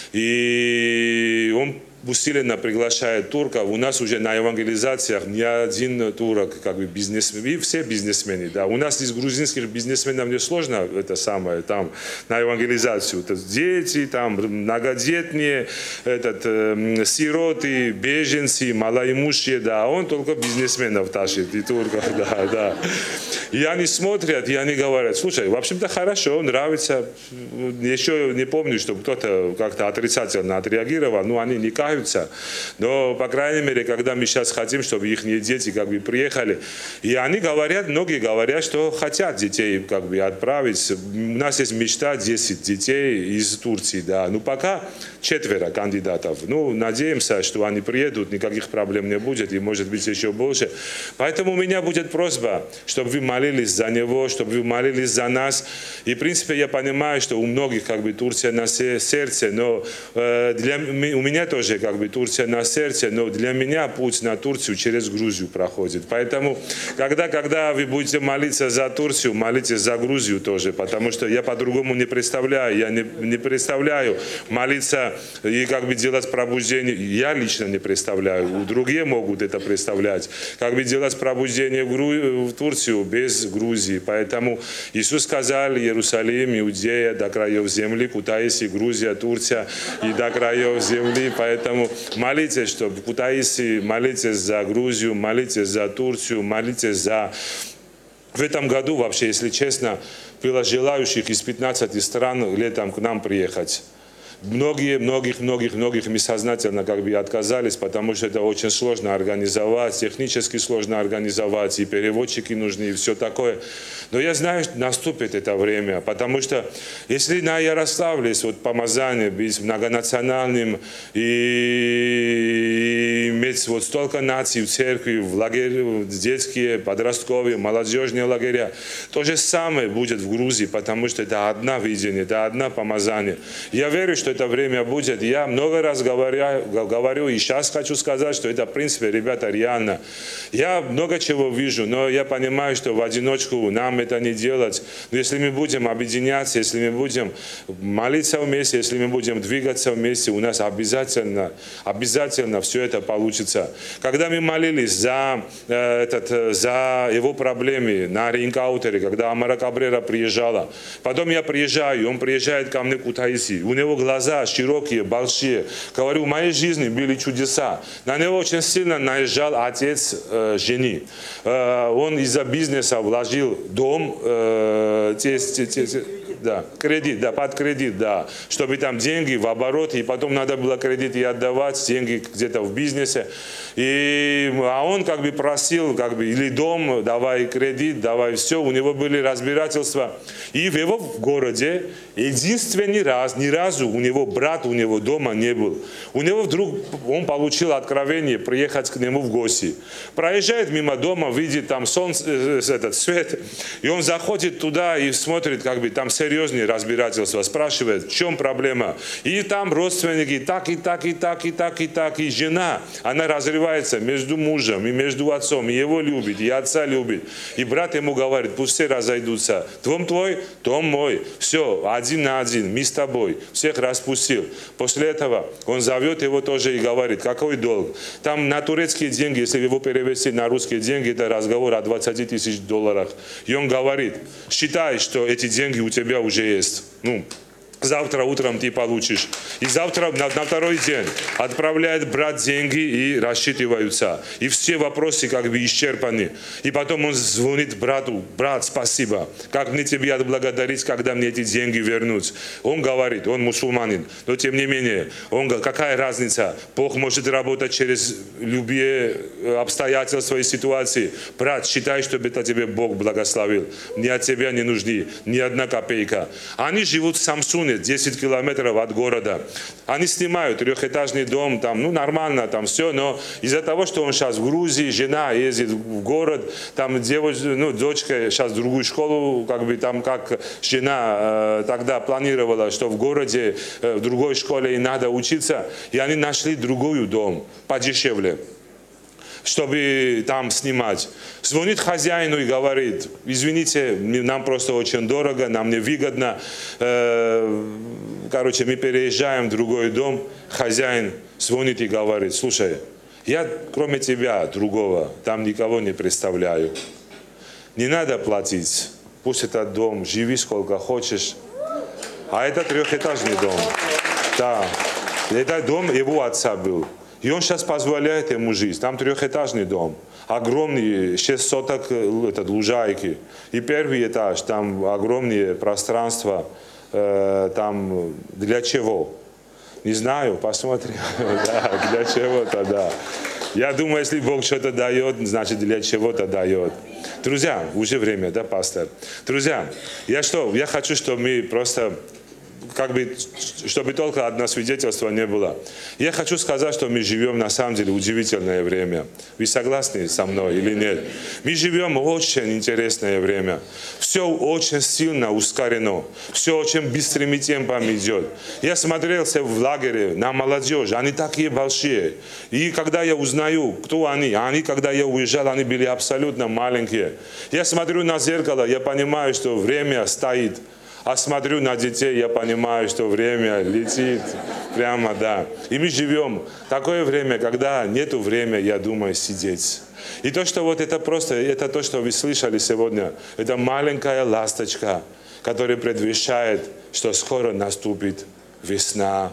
И он усиленно приглашает турков. У нас уже на евангелизациях не один турок, бизнесмен, и все бизнесмены. Да. У нас из грузинских бизнесменов не сложно там на евангелизацию. Это дети, там многодетные, сироты, беженцы, малоимущие, да. А он только бизнесменов тащит, и турков, да. И они смотрят, и они говорят: слушай, в общем-то хорошо, нравится. Еще не помню, чтобы кто-то как-то отрицательно отреагировал, но они не каются. Но, по крайней мере, когда мы сейчас хотим, чтобы их дети приехали, и они говорят, многие говорят, что хотят детей отправить. У нас есть мечта 10 детей из Турции, да. Ну, пока 4 кандидатов. Ну, надеемся, что они приедут, никаких проблем не будет, и может быть еще больше. Поэтому у меня будет просьба, чтобы вы молились за него, чтобы вы молились за нас. И, в принципе, я понимаю, что у многих Турция на сердце, но у меня тоже Турция на сердце, но для меня путь на Турцию через Грузию проходит. Поэтому, когда вы будете молиться за Турцию, молитесь за Грузию тоже, потому что я по-другому не представляю. Я не представляю молиться и делать пробуждение. Я лично не представляю. Другие могут это представлять. Делать пробуждение в Турцию без Грузии. Поэтому Иисус сказал: Иерусалим, Иудея, до краев земли, Кутаиси, Грузия, Турция и до краев земли. Поэтому молитесь, чтобы Кутаиси, молитесь за Грузию, молитесь за Турцию, молитесь за... В этом году, вообще, если честно, было желающих из 15 стран летом к нам приехать. Многих мы сознательно отказались, потому что это очень сложно организовать, технически сложно организовать, и переводчики нужны, и все такое. Но я знаю, что наступит это время, потому что если на Ярославле есть помазание быть многонациональным и иметь столько наций в церкви, в лагеря, детские, подростковые, молодежные лагеря, то же самое будет в Грузии, потому что это одно видение, это одно помазание. Я верю, что это время будет. Я много раз говорю, и сейчас хочу сказать, что это, в принципе, ребята, реально. Я много чего вижу, но я понимаю, что в одиночку нам это не делать. Но если мы будем объединяться, если мы будем молиться вместе, если мы будем двигаться вместе, у нас обязательно все это получится. Когда мы молились за его проблемы на Ринкаутере, когда Амара Кабрера приезжала, потом я приезжаю, он приезжает ко мне в Кутаиси, у него глаза широкие, большие. Говорю, в моей жизни были чудеса. На него очень сильно наезжал отец жены. Он из-за бизнеса вложил дом, кредит, под кредит, чтобы там деньги в обороте, и потом надо было кредит и отдавать, деньги где-то в бизнесе. А он просил, или дом, давай кредит, давай все. У него были разбирательства. И в его городе единственный раз, ни разу у него брат, у него дома не был. У него вдруг он получил откровение приехать к нему в гости. Проезжает мимо дома, видит там солнце, свет, и он заходит туда и смотрит, там серьезные разбирательства, спрашивает, в чем проблема. И там родственники, так, и жена, она разрывается между мужем и между отцом, и его любит, и отца любит. И брат ему говорит, пусть все разойдутся, дом твой, дом мой, все, один на один, мы с тобой, всех распустил. После этого он зовет его тоже и говорит, какой долг. Там на турецкие деньги, если его перевести на русские деньги, это разговор о 20 тысяч долларах. И он говорит, считай, что эти деньги у тебя уже есть. Завтра утром ты получишь. И завтра на второй день отправляет брат деньги и рассчитываются. И все вопросы исчерпаны. И потом он звонит брату, брат, спасибо. Как мне тебя отблагодарить, когда мне эти деньги вернут? Он говорит, он мусульманин. Но тем не менее, он говорит, какая разница? Бог может работать через любые обстоятельства и ситуации. Брат, считай, чтобы это тебе Бог благословил. Мне от тебя не нужны ни одна копейка. Они живут в Самсуне. районе, 10 километров от города. Они снимают трехэтажный дом, там, ну нормально, там все, но из-за того, что он сейчас в Грузии, жена ездит в город, там девочка, ну, дочка сейчас в другую школу, как бы там, как жена тогда планировала, что в городе, в другой школе и надо учиться, и они нашли другой дом, подешевле, чтобы там снимать. Звонит хозяину и говорит: извините, нам просто очень дорого, нам невыгодно. Короче, мы переезжаем в другой дом. Хозяин звонит и говорит: слушай, я кроме тебя другого там никого не представляю. Не надо платить. Пусть этот дом, живи сколько хочешь. А это трехэтажный дом. Да. Этот дом его отца был. И он сейчас позволяет ему жить. Там трехэтажный дом. Огромный, 6 соток лужайки. И первый этаж, там огромные пространства. Там для чего? Не знаю, посмотрим. Да, для чего-то, да. Я думаю, если Бог что-то дает, значит для чего-то дает. Друзья, уже время, да, пастор? Друзья, я хочу, чтобы мы просто, как бы, чтобы только одно свидетельство не было. Я хочу сказать, что мы живем на самом деле удивительное время. Вы согласны со мной или нет? Мы живем очень интересное время. Все очень сильно ускорено. Все очень быстрыми темпами идет. Я смотрелся в лагере на молодежь. Они такие большие. И когда я узнаю, кто они, когда я уезжал, они были абсолютно маленькие. Я смотрю на зеркало, я понимаю, что время стоит. А смотрю на детей, я понимаю, что время летит прямо, да. И мы живем такое время, когда нету времени, я думаю, сидеть. И то, что вот это просто, это то, что вы слышали сегодня, это маленькая ласточка, которая предвещает, что скоро наступит весна.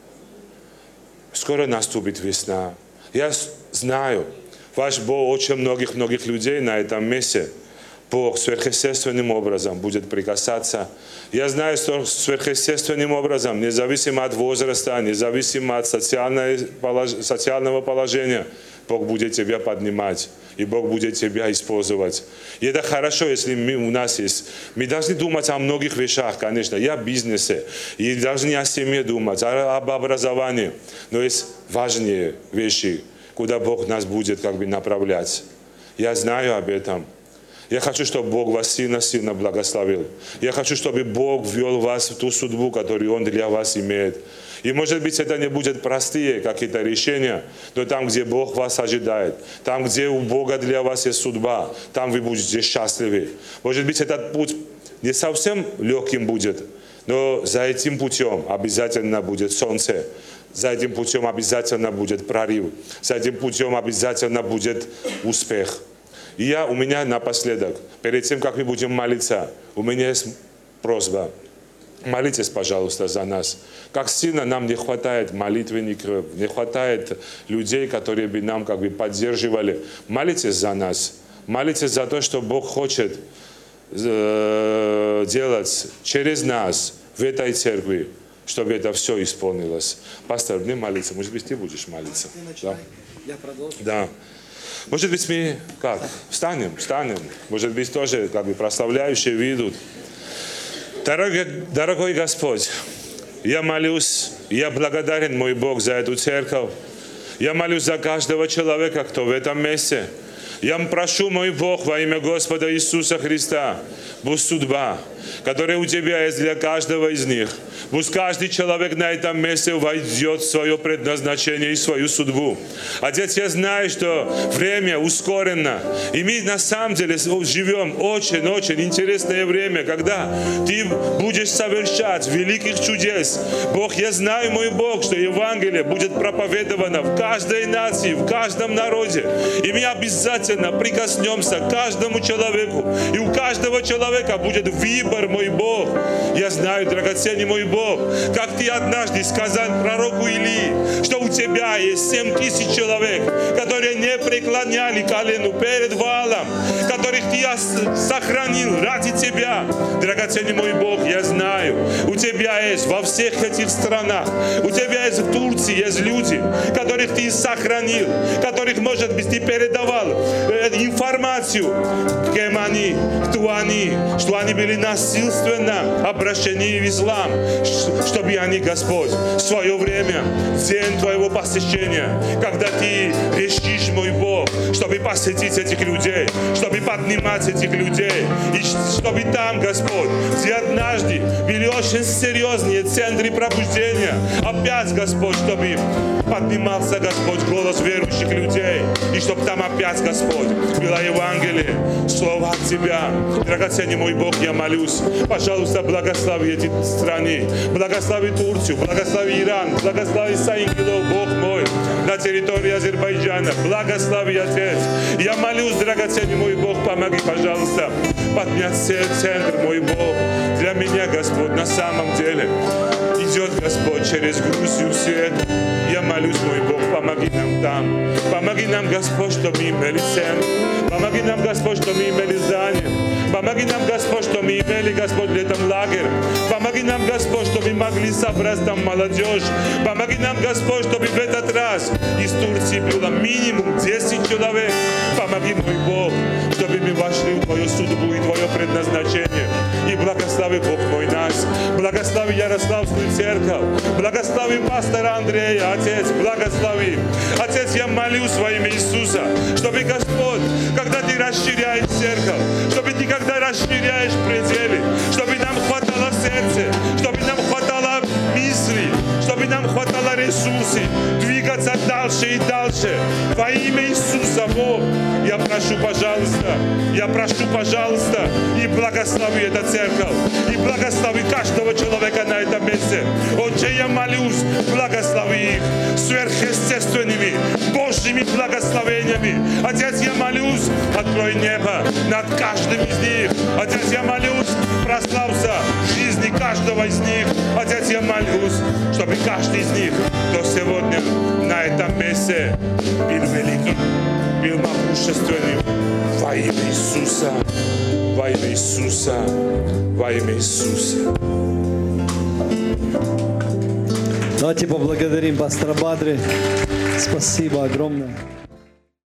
Скоро наступит весна. Я знаю, ваш Бог, очень многих людей на этом месте, Бог сверхъестественным образом будет прикасаться. Я знаю, что сверхъестественным образом, независимо от возраста, независимо от социального положения, Бог будет тебя поднимать, и Бог будет тебя использовать. И это хорошо, если у нас есть. Мы должны думать о многих вещах, конечно, и о бизнесе, и должны о семье думать, об образовании. Но есть важные вещи, куда Бог нас будет как бы направлять. Я знаю об этом. Я хочу, чтобы Бог вас сильно-сильно благословил. Я хочу, чтобы Бог ввел вас в ту судьбу, которую Он для вас имеет. И может быть, это не будет простые какие-то решения, но там, где Бог вас ожидает, там, где у Бога для вас есть судьба, там вы будете счастливы. Может быть, этот путь не совсем легким будет, но за этим путем обязательно будет солнце. За этим путем обязательно будет прорыв. За этим путем обязательно будет успех. И у меня напоследок, перед тем, как мы будем молиться, у меня есть просьба. Молитесь, пожалуйста, за нас. Как сильно нам не хватает молитвенников, не хватает людей, которые бы нам как бы поддерживали. Молитесь за нас. Молитесь за то, что Бог хочет делать через нас в этой церкви, чтобы это все исполнилось. Пастор, мне молиться. Может быть, ты будешь молиться? Да? Я продолжу. Да. Может быть, мы как? Встанем. Может быть, тоже как бы прославляющие выйдут. Дорогой Господь, я молюсь, я благодарен, мой Бог, за эту церковь. Я молюсь за каждого человека, кто в этом месте. Я прошу, мой Бог, во имя Господа Иисуса Христа, пусть судьба, которая у Тебя есть для каждого из них, пусть каждый человек на этом месте войдет в свое предназначение и свою судьбу. Отец, я знаю, что время ускорено, и мы на самом деле живем очень-очень интересное время, когда Ты будешь совершать великих чудес. Бог, я знаю, мой Бог, что Евангелие будет проповедовано в каждой нации, в каждом народе, и мы обязательно прикоснемся к каждому человеку, и у каждого человека будет выбор, мой Бог. Я знаю, драгоценный мой Бог, как Ты однажды сказал пророку Илии, что у Тебя есть 7000 человек, которые не преклоняли колену перед Ваалом, которых Ты сохранил ради Тебя. Драгоценный мой Бог, я знаю, у Тебя есть во всех этих странах, у Тебя есть в Турции есть люди, которых Ты сохранил, которых, может быть, Ты передавал информацию, кем они, кто они, что они были насильственно обращены в ислам, чтобы они, Господь, в свое время, в день Твоего посещения, когда Ты решишь, мой Бог, чтобы посетить этих людей, чтобы поднимать этих людей, и чтобы там, Господь, где однажды были очень серьезные центры пробуждения, опять, Господь, чтобы поднимался, Господь, голос верующих людей, и чтобы там опять, Господь, было Евангелие, слово от Тебя. Драгоценный мой Бог, я молюсь, пожалуйста, благослови эти страны, благослови Турцию, благослови Иран, благослови Саингилов, Бог мой, на территории Азербайджана, благослови, Отец. Я молюсь, драгоценный мой Бог, помоги, пожалуйста, поднять центр, мой Бог, для меня, Господь, на самом деле. Идет, Господь, через Грузию все это. Я молюсь, мой Бог, помоги нам там. Помоги нам, Господь, чтобы мы имели центр. Помоги нам, Господь, чтобы мы имели здание. Помоги нам, Господь, чтобы мы имели, Господь, летом лагерь. Помоги нам, Господь, чтобы мы могли собрать там молодежь. Помоги нам, Господь, чтобы в этот раз из Турции было минимум 10 человек. Помоги, мой Бог, чтобы мы вошли в Твою судьбу и Твое предназначение. И благослови, Бог мой, нас. Благослови Ярославскую церковь. Благослови пастора Андрея, Отец, благослови. Отец, я молюсь во имя Иисуса, чтобы, Господь, когда Ты расширяешь церковь, чтобы Ты, когда расширяешь пределы, чтобы нам хватало в сердце, чтобы нам хватало мысли, чтобы нам хватало ресурсов двигаться дальше и дальше. Во имя Иисуса, Бог, я прошу, пожалуйста, и благослови эту церковь, и благослови каждого человека на этом месте. Отче, я молюсь, благослови их сверхъестественными Божьими благословениями. Отец, я молюсь, открой небо над каждым из них. Отец, я молюсь, прославься в жизни каждого из них. Отец, я молюсь, чтобы каждый из них до сегодня на этом месте был великим, был могущественным. Во имя Иисуса, во имя Иисуса, во имя Иисуса. Давайте поблагодарим пастора Бадри. Спасибо огромное.